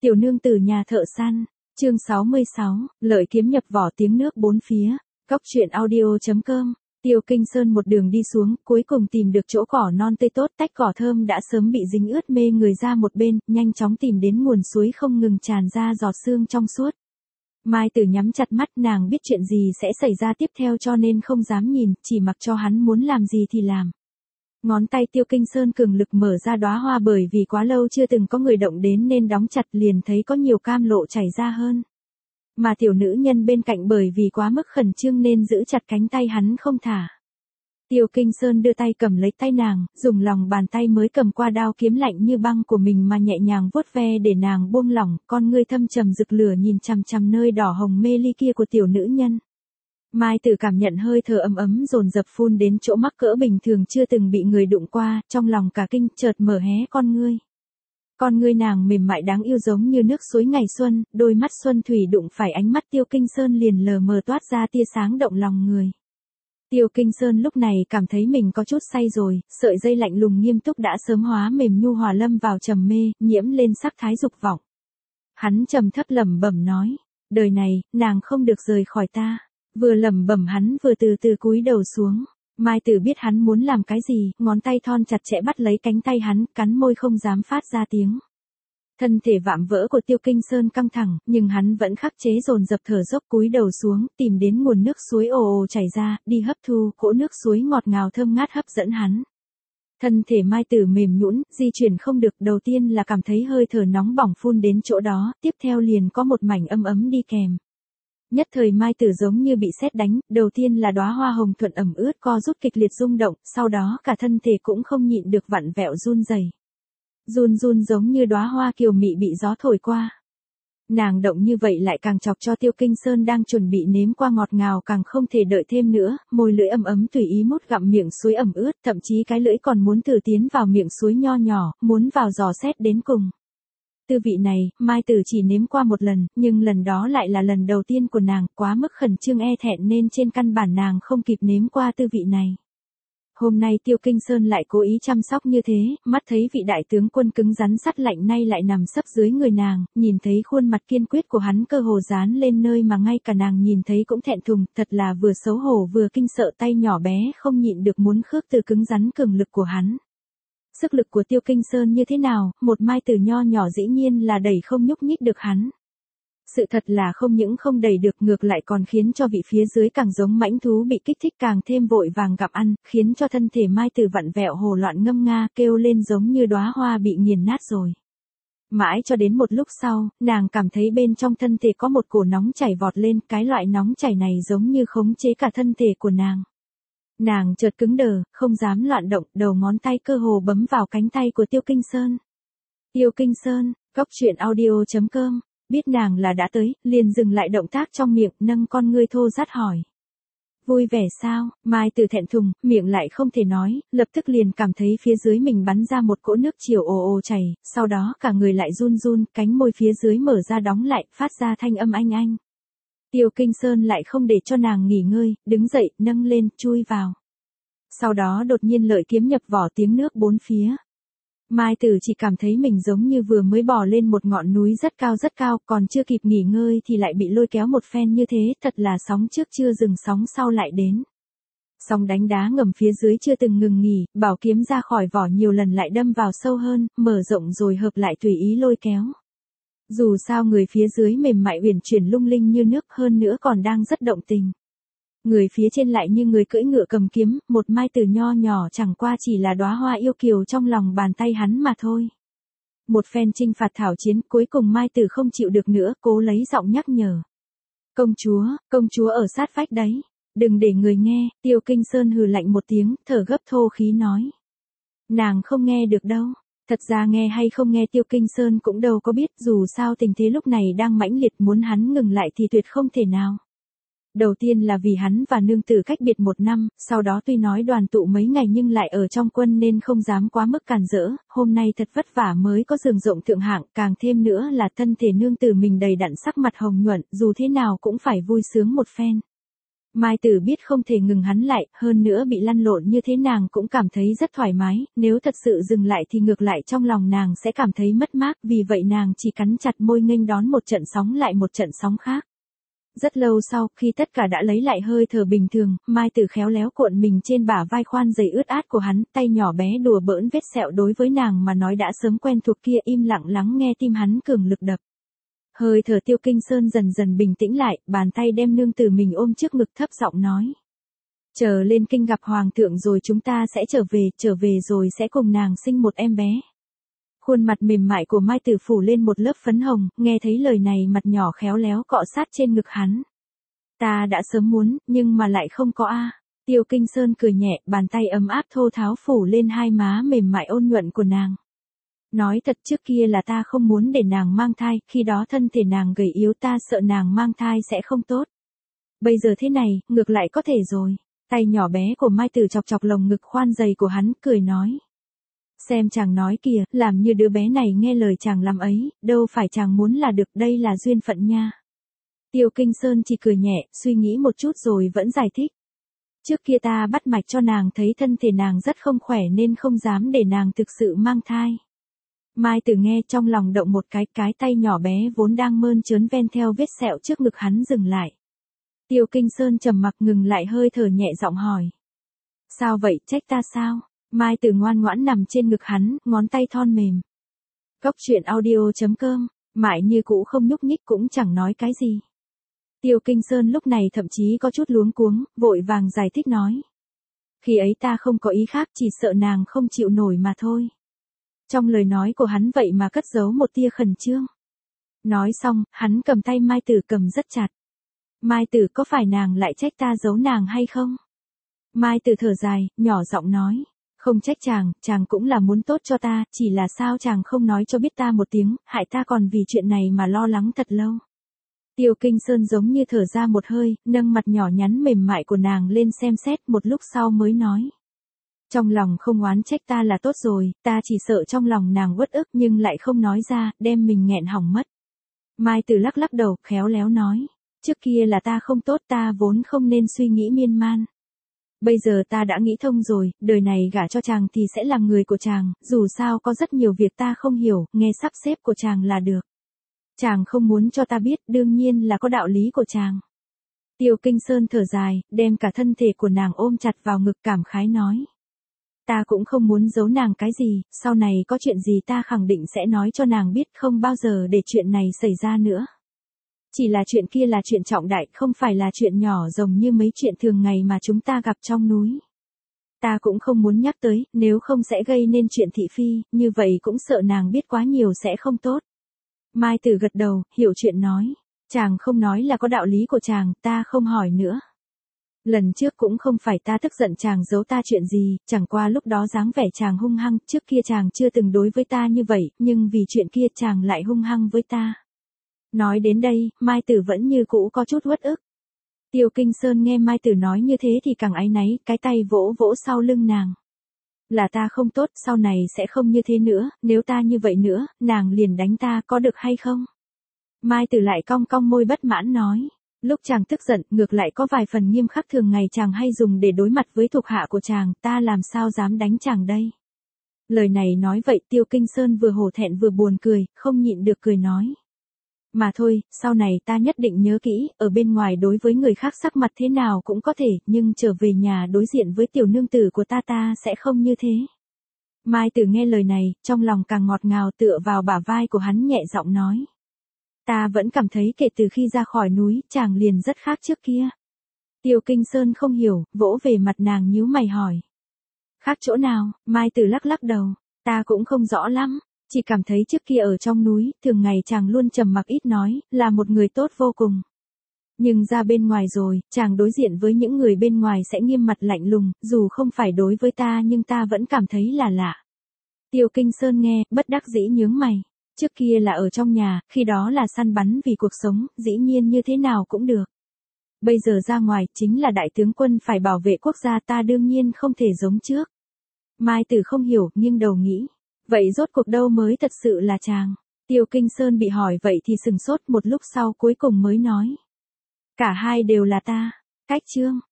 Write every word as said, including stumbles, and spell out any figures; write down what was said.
Tiểu nương tử nhà thợ săn, chương sáu mươi sáu, lợi kiếm nhập vỏ tiếng nước bốn phía, cóc truyện audio chấm com. Tiêu Kinh Sơn một đường đi xuống, cuối cùng tìm được chỗ cỏ non tươi tốt, tách cỏ thơm đã sớm bị dính ướt mê người ra một bên, nhanh chóng tìm đến nguồn suối không ngừng tràn ra giọt sương trong suốt. Mai Tử nhắm chặt mắt, nàng biết chuyện gì sẽ xảy ra tiếp theo cho nên không dám nhìn, chỉ mặc cho hắn muốn làm gì thì làm. Ngón tay Tiêu Kinh Sơn cường lực mở ra đóa hoa, bởi vì quá lâu chưa từng có người động đến nên đóng chặt, liền thấy có nhiều cam lộ chảy ra hơn. Mà tiểu nữ nhân bên cạnh bởi vì quá mức khẩn trương nên giữ chặt cánh tay hắn không thả. Tiêu Kinh Sơn đưa tay cầm lấy tay nàng, dùng lòng bàn tay mới cầm qua đao kiếm lạnh như băng của mình mà nhẹ nhàng vuốt ve để nàng buông lỏng, con ngươi thâm trầm rực lửa nhìn chằm chằm nơi đỏ hồng mê ly kia của tiểu nữ nhân. Mai Tử cảm nhận hơi thở ấm ấm dồn dập phun đến chỗ mắc cỡ bình thường chưa từng bị người đụng qua, trong lòng cả kinh, chợt mở hé con ngươi. Con ngươi nàng mềm mại đáng yêu giống như nước suối ngày xuân, đôi mắt xuân thủy đụng phải ánh mắt Tiêu Kinh Sơn liền lờ mờ toát ra tia sáng động lòng người. Tiêu Kinh Sơn lúc này cảm thấy mình có chút say rồi, sợi dây lạnh lùng nghiêm túc đã sớm hóa mềm nhu hòa lâm vào trầm mê, nhiễm lên sắc thái dục vọng. Hắn trầm thấp lẩm bẩm nói, đời này, nàng không được rời khỏi ta. Vừa lẩm bẩm hắn vừa từ từ cúi đầu xuống. Mai Tử biết hắn muốn làm cái gì, ngón tay thon chặt chẽ bắt lấy cánh tay hắn, cắn môi không dám phát ra tiếng. Thân thể vạm vỡ của Tiêu Kinh Sơn căng thẳng, nhưng hắn vẫn khắc chế dồn dập thở dốc cúi đầu xuống, tìm đến nguồn nước suối ồ ồ chảy ra, đi hấp thu, cỗ nước suối ngọt ngào thơm ngát hấp dẫn hắn. Thân thể Mai Tử mềm nhũn, di chuyển không được, đầu tiên là cảm thấy hơi thở nóng bỏng phun đến chỗ đó, tiếp theo liền có một mảnh ấm ấm đi kèm. Nhất thời Mai Tử giống như bị sét đánh, đầu tiên là đóa hoa hồng thuận ẩm ướt co rút kịch liệt rung động, sau đó cả thân thể cũng không nhịn được vặn vẹo run rẩy. Run run giống như đóa hoa kiều mị bị gió thổi qua. Nàng động như vậy lại càng chọc cho Tiêu Kinh Sơn đang chuẩn bị nếm qua ngọt ngào càng không thể đợi thêm nữa, môi lưỡi ấm ấm tùy ý mút gặm miệng suối ẩm ướt, thậm chí cái lưỡi còn muốn thử tiến vào miệng suối nho nhỏ, muốn vào dò xét đến cùng. Tư vị này, Mai Tử chỉ nếm qua một lần, nhưng lần đó lại là lần đầu tiên của nàng, quá mức khẩn trương e thẹn nên trên căn bản nàng không kịp nếm qua tư vị này. Hôm nay Tiêu Kinh Sơn lại cố ý chăm sóc như thế, mắt thấy vị đại tướng quân cứng rắn sắt lạnh nay lại nằm sấp dưới người nàng, nhìn thấy khuôn mặt kiên quyết của hắn cơ hồ dán lên nơi mà ngay cả nàng nhìn thấy cũng thẹn thùng, thật là vừa xấu hổ vừa kinh sợ, tay nhỏ bé không nhịn được muốn khước từ cứng rắn cường lực của hắn. Sức lực của Tiêu Kinh Sơn như thế nào, một Mai Tử nho nhỏ dĩ nhiên là đẩy không nhúc nhích được hắn. Sự thật là không những không đẩy được, ngược lại còn khiến cho vị phía dưới càng giống mãnh thú bị kích thích càng thêm vội vàng gặm ăn, khiến cho thân thể Mai Tử vặn vẹo hồ loạn ngâm nga kêu lên giống như đóa hoa bị nghiền nát rồi. Mãi cho đến một lúc sau, nàng cảm thấy bên trong thân thể có một cổ nóng chảy vọt lên, cái loại nóng chảy này giống như khống chế cả thân thể của nàng. Nàng chợt cứng đờ, không dám loạn động, đầu ngón tay cơ hồ bấm vào cánh tay của Tiêu Kinh Sơn. Tiêu Kinh Sơn, cóc truyện audio chấm com, biết nàng là đã tới, liền dừng lại động tác trong miệng, nâng con ngươi thô rát hỏi. Vui vẻ sao? Mai Tử thẹn thùng, miệng lại không thể nói, lập tức liền cảm thấy phía dưới mình bắn ra một cỗ nước chiều ồ ồ chảy, sau đó cả người lại run run, cánh môi phía dưới mở ra đóng lại, phát ra thanh âm anh anh. Tiêu Kinh Sơn lại không để cho nàng nghỉ ngơi, đứng dậy, nâng lên, chui vào. Sau đó đột nhiên lợi kiếm nhập vỏ tiếng nước bốn phía. Mai Tử chỉ cảm thấy mình giống như vừa mới bò lên một ngọn núi rất cao rất cao, còn chưa kịp nghỉ ngơi thì lại bị lôi kéo một phen như thế, thật là sóng trước chưa dừng sóng sau lại đến. Sóng đánh đá ngầm phía dưới chưa từng ngừng nghỉ, bảo kiếm ra khỏi vỏ nhiều lần lại đâm vào sâu hơn, mở rộng rồi hợp lại tùy ý lôi kéo. Dù sao người phía dưới mềm mại uyển chuyển lung linh như nước, hơn nữa còn đang rất động tình. Người phía trên lại như người cưỡi ngựa cầm kiếm, một Mai Tử nho nhỏ chẳng qua chỉ là đóa hoa yêu kiều trong lòng bàn tay hắn mà thôi. Một phen chinh phạt thảo chiến, cuối cùng Mai Tử không chịu được nữa, cố lấy giọng nhắc nhở. Công chúa, công chúa ở sát vách đấy. Đừng để người nghe. Tiêu Kinh Sơn hừ lạnh một tiếng, thở gấp thô khí nói. Nàng không nghe được đâu. Thật ra nghe hay không nghe Tiêu Kinh Sơn cũng đâu có biết, dù sao tình thế lúc này đang mãnh liệt, muốn hắn ngừng lại thì tuyệt không thể nào. Đầu tiên là vì hắn và nương tử cách biệt một năm, sau đó tuy nói đoàn tụ mấy ngày nhưng lại ở trong quân nên không dám quá mức càn rỡ, hôm nay thật vất vả mới có giường rộng thượng hạng, càng thêm nữa là thân thể nương tử mình đầy đặn sắc mặt hồng nhuận, dù thế nào cũng phải vui sướng một phen. Mai Tử biết không thể ngừng hắn lại, hơn nữa bị lăn lộn như thế nàng cũng cảm thấy rất thoải mái, nếu thật sự dừng lại thì ngược lại trong lòng nàng sẽ cảm thấy mất mát, vì vậy nàng chỉ cắn chặt môi nghênh đón một trận sóng lại một trận sóng khác. Rất lâu sau, khi tất cả đã lấy lại hơi thở bình thường, Mai Tử khéo léo cuộn mình trên bả vai khoan giày ướt át của hắn, tay nhỏ bé đùa bỡn vết sẹo đối với nàng mà nói đã sớm quen thuộc kia, im lặng lắng nghe tim hắn cường lực đập. Hơi thở Tiêu Kinh Sơn dần dần bình tĩnh lại, bàn tay đem nương tử mình ôm trước ngực thấp giọng nói. Chờ lên kinh gặp hoàng thượng rồi chúng ta sẽ trở về, trở về rồi sẽ cùng nàng sinh một em bé. Khuôn mặt mềm mại của Mai Tử phủ lên một lớp phấn hồng, nghe thấy lời này mặt nhỏ khéo léo cọ sát trên ngực hắn. Ta đã sớm muốn, nhưng mà lại không có a. Tiêu Kinh Sơn cười nhẹ, bàn tay ấm áp thô tháo phủ lên hai má mềm mại ôn nhuận của nàng. Nói thật trước kia là ta không muốn để nàng mang thai, khi đó thân thể nàng gầy yếu ta sợ nàng mang thai sẽ không tốt. Bây giờ thế này, ngược lại có thể rồi. Tay nhỏ bé của Mai Tử chọc chọc lồng ngực khoan dày của hắn, cười nói. Xem chàng nói kìa, làm như đứa bé này nghe lời chàng làm ấy, đâu phải chàng muốn là được, đây là duyên phận nha. Tiêu Kinh Sơn chỉ cười nhẹ, suy nghĩ một chút rồi vẫn giải thích. Trước kia ta bắt mạch cho nàng thấy thân thể nàng rất không khỏe nên không dám để nàng thực sự mang thai. Mai Tử nghe trong lòng động một cái, cái tay nhỏ bé vốn đang mơn trớn ven theo vết sẹo trước ngực hắn dừng lại. Tiêu Kinh Sơn trầm mặc ngừng lại hơi thở nhẹ giọng hỏi. Sao vậy, trách ta sao? Mai Tử ngoan ngoãn nằm trên ngực hắn, ngón tay thon mềm. Cốc truyện audio chấm com, mãi như cũ không nhúc nhích cũng chẳng nói cái gì. Tiêu Kinh Sơn lúc này thậm chí có chút luống cuống, vội vàng giải thích nói. Khi ấy ta không có ý khác, chỉ sợ nàng không chịu nổi mà thôi. Trong lời nói của hắn vậy mà cất giấu một tia khẩn trương. Nói xong, hắn cầm tay Mai Tử cầm rất chặt. Mai Tử có phải nàng lại trách ta giấu nàng hay không? Mai Tử thở dài, nhỏ giọng nói. Không trách chàng, chàng cũng là muốn tốt cho ta, chỉ là sao chàng không nói cho biết ta một tiếng, hại ta còn vì chuyện này mà lo lắng thật lâu. Tiêu Kinh Sơn giống như thở ra một hơi, nâng mặt nhỏ nhắn mềm mại của nàng lên xem xét một lúc sau mới nói. Trong lòng không oán trách ta là tốt rồi, ta chỉ sợ trong lòng nàng uất ức nhưng lại không nói ra, đem mình nghẹn hỏng mất. Mai Tử lắc lắc đầu, khéo léo nói. Trước kia là ta không tốt, ta vốn không nên suy nghĩ miên man. Bây giờ ta đã nghĩ thông rồi, đời này gả cho chàng thì sẽ là người của chàng, dù sao có rất nhiều việc ta không hiểu, nghe sắp xếp của chàng là được. Chàng không muốn cho ta biết, đương nhiên là có đạo lý của chàng. Tiêu Kinh Sơn thở dài, đem cả thân thể của nàng ôm chặt vào ngực cảm khái nói. Ta cũng không muốn giấu nàng cái gì, sau này có chuyện gì ta khẳng định sẽ nói cho nàng biết, không bao giờ để chuyện này xảy ra nữa. Chỉ là chuyện kia là chuyện trọng đại, không phải là chuyện nhỏ giống như mấy chuyện thường ngày mà chúng ta gặp trong núi. Ta cũng không muốn nhắc tới, nếu không sẽ gây nên chuyện thị phi, như vậy cũng sợ nàng biết quá nhiều sẽ không tốt. Mai Tử gật đầu, hiểu chuyện nói. Chàng không nói là có đạo lý của chàng, ta không hỏi nữa. Lần trước cũng không phải ta tức giận chàng giấu ta chuyện gì, chẳng qua lúc đó dáng vẻ chàng hung hăng, trước kia chàng chưa từng đối với ta như vậy, nhưng vì chuyện kia chàng lại hung hăng với ta. Nói đến đây, Mai Tử vẫn như cũ có chút uất ức. Tiêu Kinh Sơn nghe Mai Tử nói như thế thì càng áy náy, cái tay vỗ vỗ sau lưng nàng. Là ta không tốt, sau này sẽ không như thế nữa, nếu ta như vậy nữa, nàng liền đánh ta, có được hay không? Mai Tử lại cong cong môi bất mãn nói. Lúc chàng tức giận, ngược lại có vài phần nghiêm khắc thường ngày chàng hay dùng để đối mặt với thuộc hạ của chàng, ta làm sao dám đánh chàng đây? Lời này nói vậy Tiêu Kinh Sơn vừa hổ thẹn vừa buồn cười, không nhịn được cười nói. Mà thôi, sau này ta nhất định nhớ kỹ, ở bên ngoài đối với người khác sắc mặt thế nào cũng có thể, nhưng trở về nhà đối diện với tiểu nương tử của ta ta sẽ không như thế. Mai Tử nghe lời này, trong lòng càng ngọt ngào tựa vào bả vai của hắn nhẹ giọng nói. Ta vẫn cảm thấy kể từ khi ra khỏi núi, chàng liền rất khác trước kia. Tiêu Kinh Sơn không hiểu, vỗ về mặt nàng nhíu mày hỏi. Khác chỗ nào? Mai Tử lắc lắc đầu, ta cũng không rõ lắm. Chỉ cảm thấy trước kia ở trong núi, thường ngày chàng luôn trầm mặc ít nói, là một người tốt vô cùng. Nhưng ra bên ngoài rồi, chàng đối diện với những người bên ngoài sẽ nghiêm mặt lạnh lùng, dù không phải đối với ta nhưng ta vẫn cảm thấy là lạ. Tiêu Kinh Sơn nghe, bất đắc dĩ nhướng mày. Trước kia là ở trong nhà, khi đó là săn bắn vì cuộc sống, dĩ nhiên như thế nào cũng được. Bây giờ ra ngoài, chính là đại tướng quân phải bảo vệ quốc gia, ta đương nhiên không thể giống trước. Mai Tử không hiểu, nghiêng đầu nghĩ. Vậy rốt cuộc đâu mới thật sự là chàng? Tiêu Kinh Sơn bị hỏi vậy thì sừng sốt một lúc sau cuối cùng mới nói. Cả hai đều là ta. Cách chương